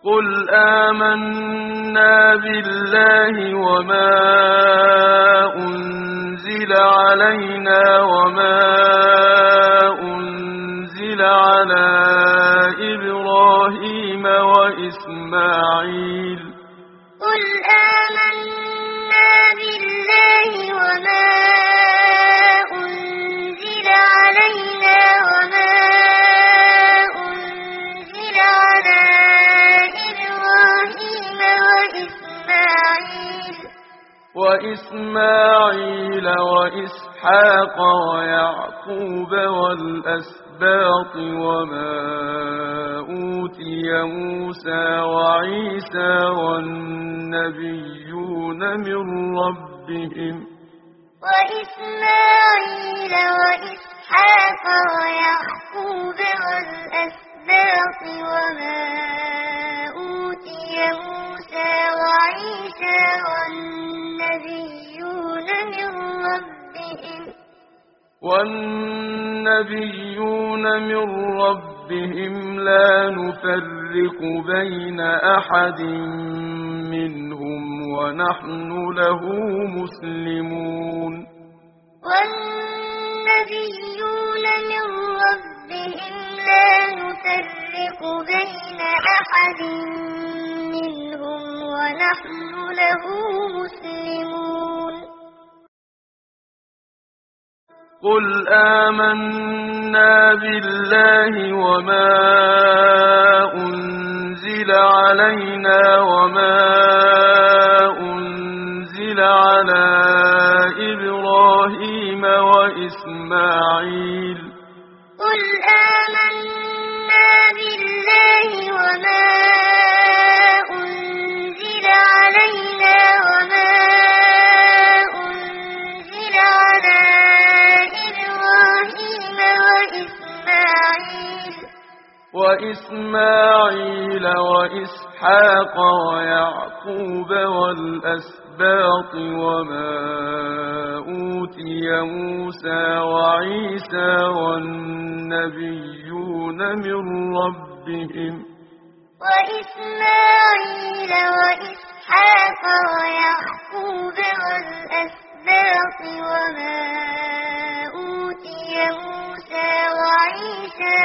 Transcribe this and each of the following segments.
قل آمنا بالله وما أنزل علينا وما أنزل على إبراهيم وإسماعيل قل آمنا بالله وما أنزل علينا وما أنزل على إبراهيم وإسماعيل وإسحاق ويعقوب والأسباط وما أوتي موسى وعيسى والنبيون من ربهم وإسماعيل وإسحاق ويعقوب والأسباط وما أوتي موسى وعيسى والنبيون من ربهم لا نفرق بين أحد منهم ونحن له مسلمون والنبيون من ربهم لا نفرق بين أحد منهم ونحن له مسلمون قل آمنا بالله وما أنزل علينا وما أنزل على إبراهيم وإسماعيل قل آمنا بالله وما أنزل علينا وما أنزل على وإسماعيل وإسحاق ويعقوب والأسباط وما أوتي موسى وعيسى والنبيون من ربهم وإسماعيل وإسحاق ويعقوب والأسباط وما أوتي موسى وعيسى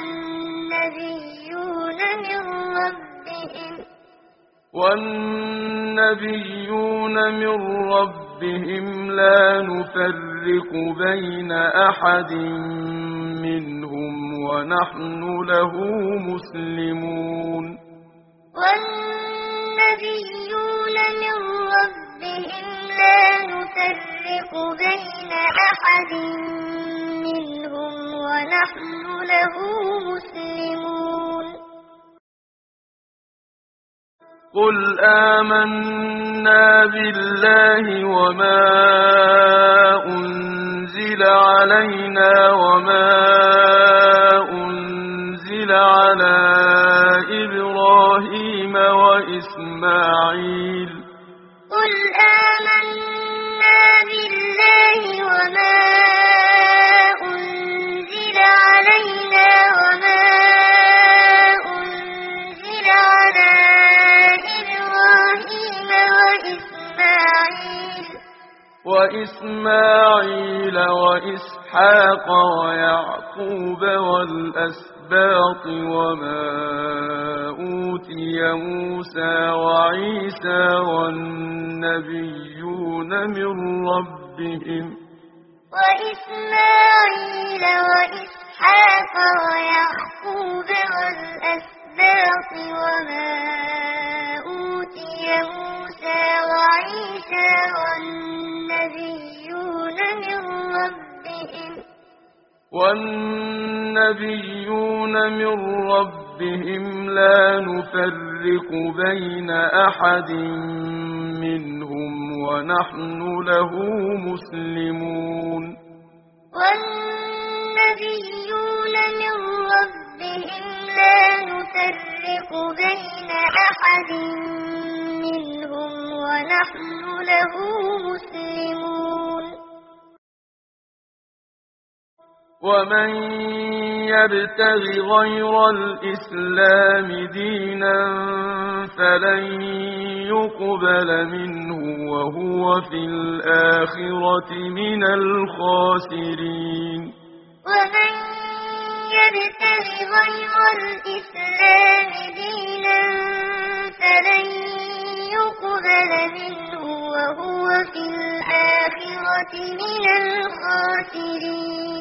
والنبيون من ربهم لا نفرق بين أحد منهم ونحن له مسلمون والنبيون من ربهم لا نفرق بين أحد منهم ونحن له مسلمون قل آمنا بالله وما أنزل علينا وما أنزل على إبراهيم وإسماعيل قل آمنا بالله وما أنزل علينا وما أنزل على وإسماعيل وإسحاق ويعقوب والأسباط وما أوتي موسى وعيسى والنبيون من ربهم وإسماعيل وإسحاق ويعقوب والأسباط وما أوتي موسى وعيسى والنبيون من ربهم لا نفرق بين أحد منهم ونحن له مسلمون والنبيون من ربهم لا نفرق بين أحد منهم ونحن له مسلمون ومن يبتغ غير الإسلام دينا فلن يقبل منه وهو في الآخرة من الخاسرين. ومن يبتغ غير الإسلام دينا فلن يقبل منه وهو في الآخرة من الخاسرين.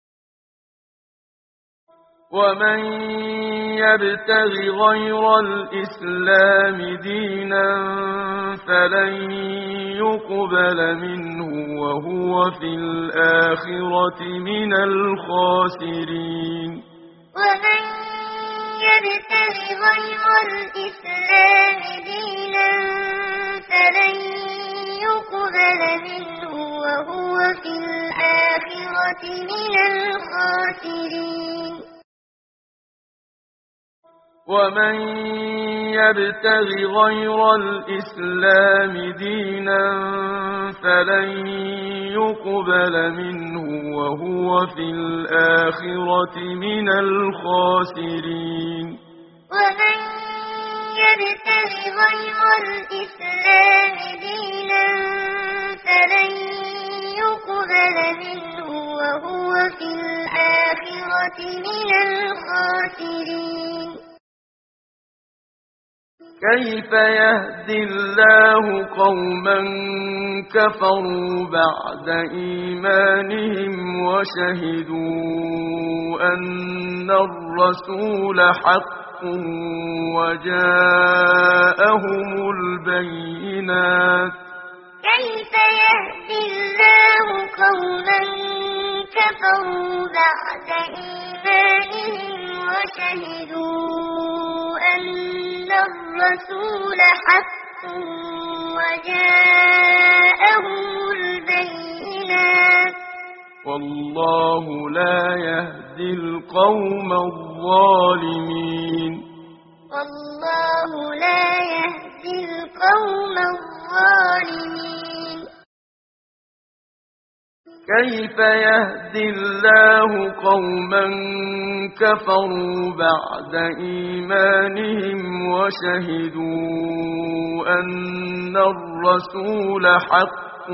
ومن يبتغ غير الإسلام دينا فلن يقبل منه وهو في الآخرة من الخاسرين. ومن يبتغ غير الإسلام دينا فلن يقبل منه وهو في الآخرة من الخاسرين. ومن يبتغ غير الإسلام دينا فلن يقبل منه وهو في الآخرة من الخاسرين. ومن يبتغ غير الإسلام دينا فلن يقبل منه وهو في الآخرة من الخاسرين. كيف يهدي الله قوما كفروا بعد إيمانهم وشهدوا أن الرسول حق وجاءهم البينات. كيف يهدي الله قوما كفروا بعد إيمانهم وشهدوا أن الرسول حق وجاءهم البينات. والله لا يهدي القوم الظالمين. والله لا يهدي القوم الظالمين. كيف يهدي الله قوما كفروا بعد إيمانهم وشهدوا أن الرسول حق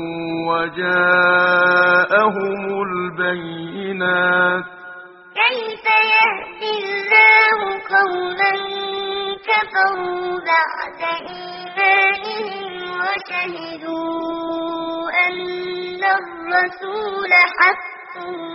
وجاءهم البينات. كيف يهدي الله قوما كفروا بعد إيمانهم وشهدوا أن الرسول حق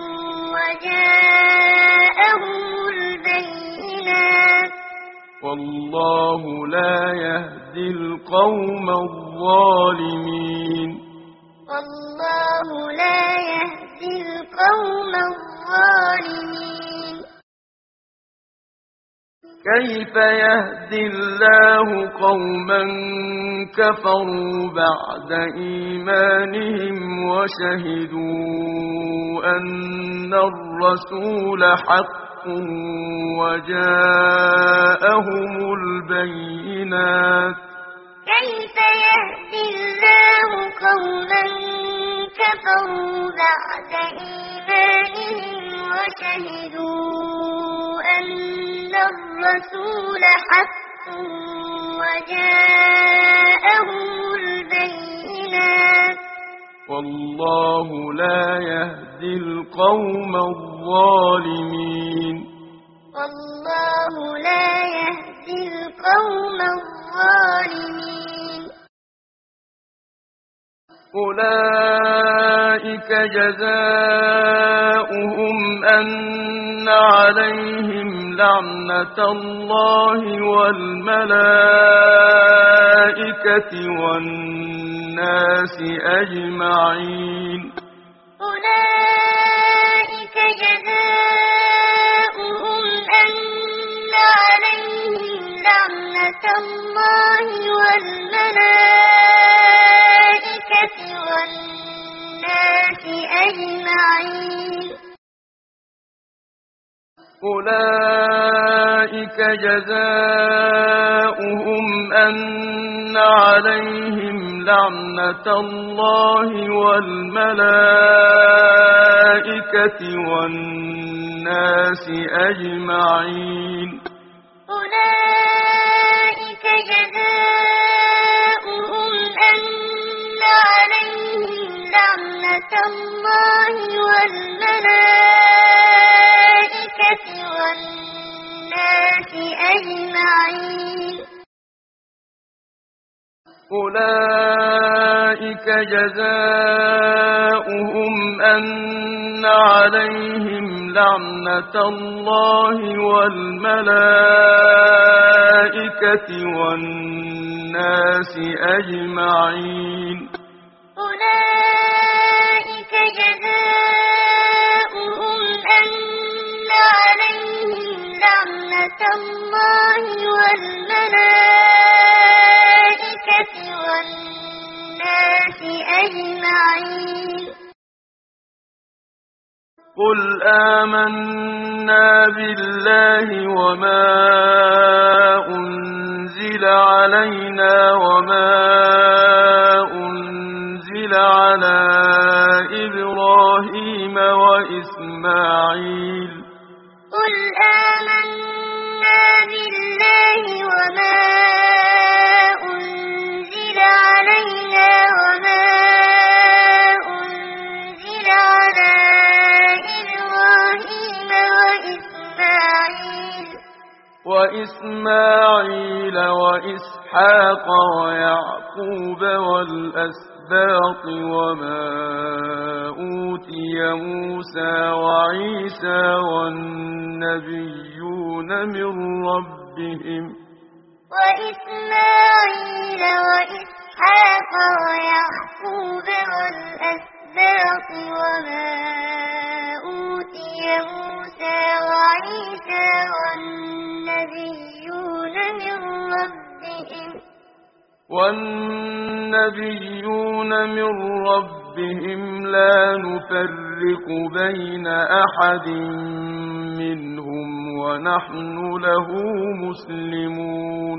وجاءهم البينات. والله لا يهدي القوم الظالمين. والله لا يهدي القوم الظالمين. كيف يهدي الله قوما كفروا بعد إيمانهم وشهدوا أن الرسول حق وجاءهم البينات. كيف يهدي الله قوما كفروا بعد إيمانهم وشهدوا أن الرسول حق وجاءهم البينات. والله لا يهدي القوم الظالمين. والله لا يهدي القوم الظالمين. أولئك جزاؤهم أن عليهم لعنة الله والملائكة والناس أجمعين. أولئك جزاؤهم أن عليهم لعنة الله والملائكة والناس أجمعين. أولئك جزاؤهم أن عليهم لعنة الله والملائكة والناس أجمعين. أولئك الله والملائكة والناس أجمعين أولئك جزاؤهم أن عليهم لعنة الله والملائكة والناس أجمعين أولئك جزاؤهم أن عليهم لعنة الله والملائكة والناس أجمعين قل آمنا بالله وما أنزل علينا وما أنزل على إبراهيم وإسماعيل قل آمنا بالله وما أنزل علينا وما أنزل على إبراهيم وإسماعيل وإسحاق ويعقوب والأسباط وما أوتي موسى وعيسى والنبيون من ربهم وإسماعيل وإسحاق ويعقوب والأسباط وما أوتي موسى وعيسى والنبيون من ربهم لا نفرق بين أحد منهم ونحن له مسلمون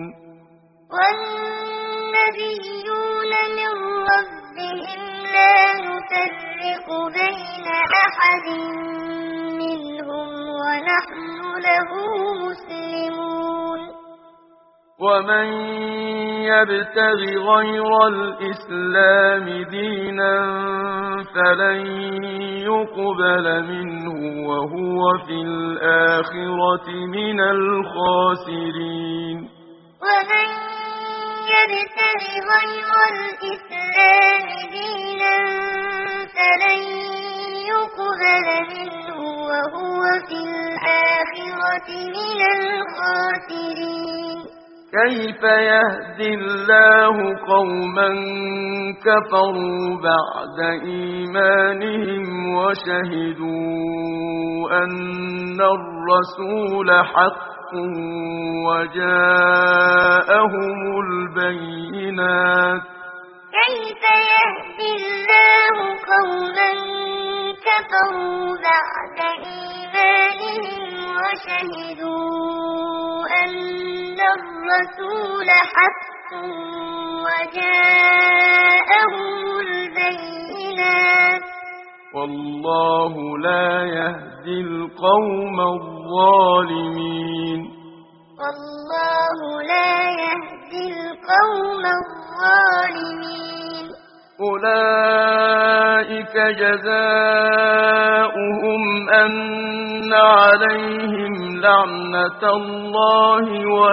والنبيون من ربهم لا نفرق بين أحد منهم ونحن له مسلمون ومن يبتغ غير الإسلام دينا فلن يقبل منه وهو في الآخرة من الخاسرين ومن يبتغ غير الإسلام دينا فلن يقبل منه وهو في الآخرة من الخاسرين كيف يهدي الله قوما كفروا بعد إيمانهم وشهدوا أن الرسول حق وجاءهم البينات كيف يهدي الله قوما كفروا بعد إيمانهم وشهدوا أن الرسول حق وجاءهم البينات والله لا يهدي القوم الظالمين والله لا يهدي القوم الظالمين أولئك جزاؤهم أن عليهم لعنة الله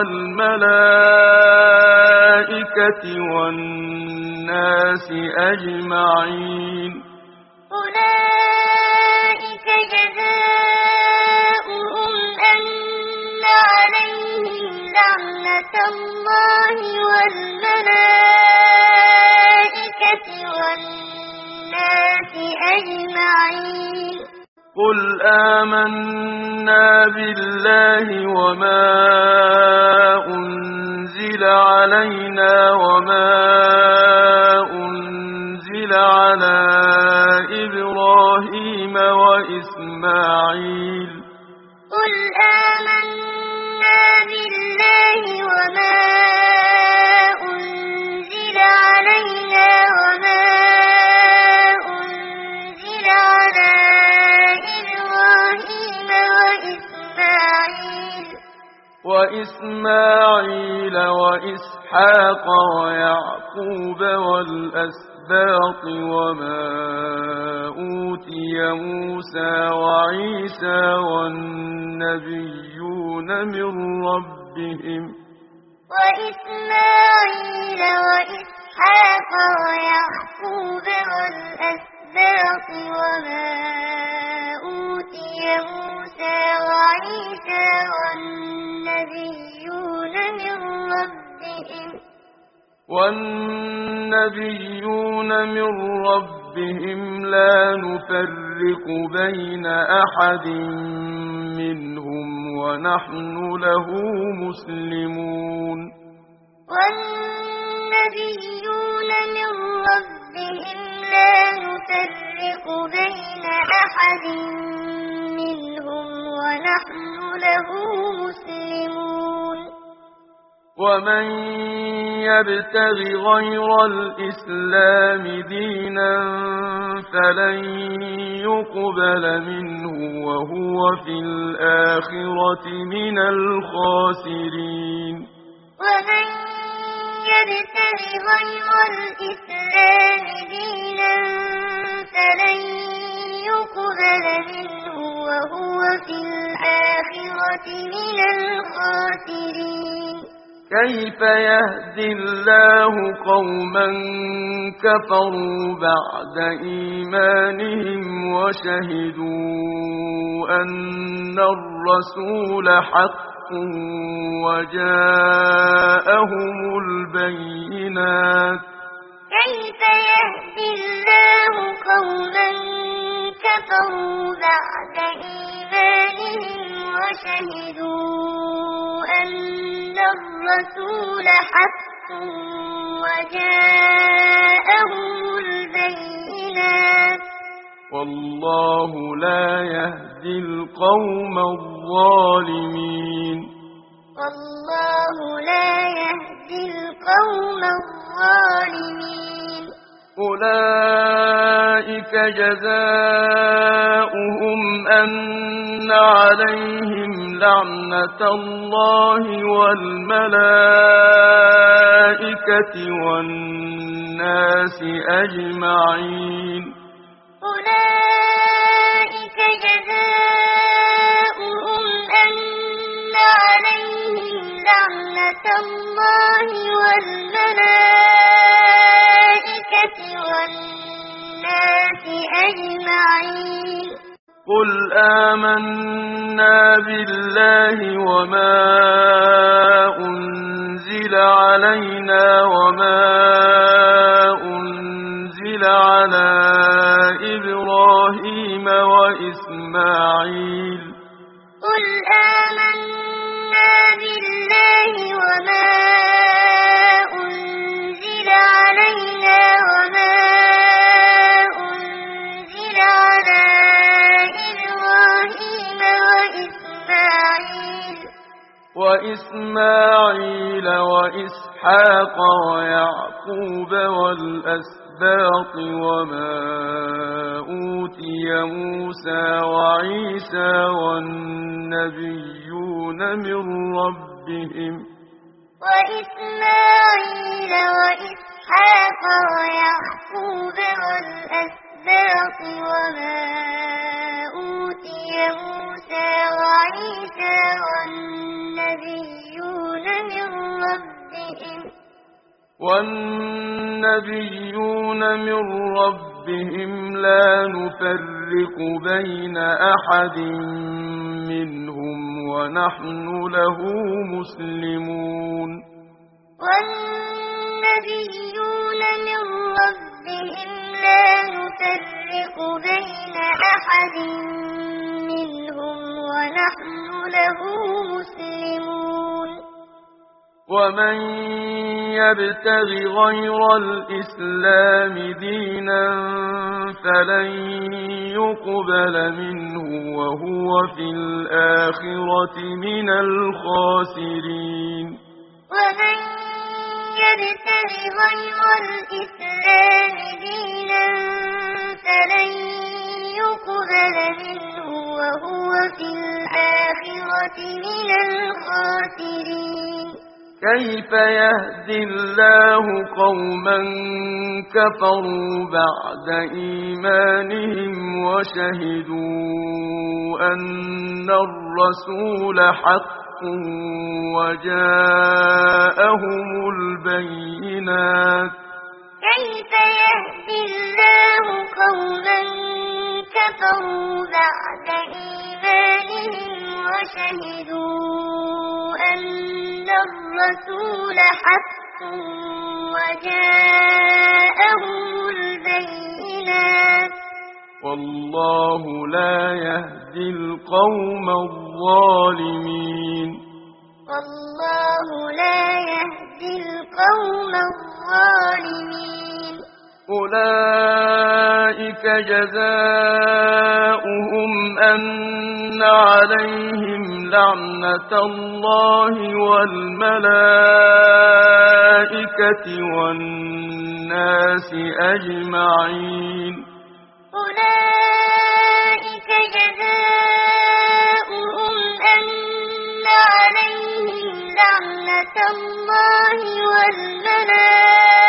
والملائكة والناس أجمعين أولئك جزاؤهم أن عليهم لعنة الله والملائكة والناس أجمعين قل آمنا بالله وما أنزل علينا وما أنزل على إبراهيم وإسماعيل قل آمنا بالله وما أنزل علينا وما أنزل على إبراهيم وإسماعيل وإسحاق ويعقوب والأسباط وما أوتي موسى وعيسى والنبيون من ربهم وإسماعيل وإسحاق ويعقوب والأسباط وما أوتي موسى وعيسى والنبيون من ربهم لا نفرق بين أحد منهم ونحن له مسلمون والنبيون من ربهم لا نفرق بين أحد منهم ونحن له مسلمون ومن يبتغ غير الإسلام دينا فلن يقبل منه وهو في الآخرة من الخاسرين ومن يبتغ غير الإسلام دينا فلن يقبل منه وهو في الآخرة من الخاسرين كيف يهدي الله قوما كفروا بعد إيمانهم وشهدوا أن الرسول حق وجاءهم البينات كيف يهدي الله قوما كفروا بعد إيمانهم وشهدوا أن الرسول حق وجاءهم البينات والله لا يهدي القوم الظالمين والله لا يهدي القوم الظالمين أولئك جزاؤهم أن عليهم لعنة الله والملائكة والناس أجمعين أولئك جزاؤهم أن عليهم لعنة الله والملائكة والناس أجمعين قل آمنا بالله وما أنزل علينا وما أنزل على إبراهيم وإسماعيل قل آمنا بالله وما أنزل علينا وما أنزل على إبراهيم وإسماعيل وإسحاق ويعقوب والأسباط وما أوتي موسى وعيسى والنبيون من ربهم وإسماعيل وإسحاق ويعقوب والأسباط وما أوتي موسى وعيسى والنبيون من ربهم لا نفرق بين أحد منهم ونحن له مسلمون والنبيون من ربهم لا نفرق بين أحد منهم ونحن له مسلمون ومن يبتغ غير الإسلام دينا فلن يقبل منه وهو في الآخرة من الخاسرين ومن يبتغ غير الإسلام دينا فلن يقبل منه وهو في الآخرة من الخاسرين كيف يهدي الله قوما كفروا بعد إيمانهم وشهدوا أن الرسول حق وجاءهم البينات كيف يهدي الله قوما كفروا بعد إيمانهم وشهدوا أن الرسول حق وجاءهم البينات والله لا يهدي القوم الظالمين والله لا يهدي القوم الظالمين أولئك جزاؤهم أن عليهم لعنة الله والملائكة والناس أجمعين أولئك جزاؤهم أن عليهم لعنة الله والملائكة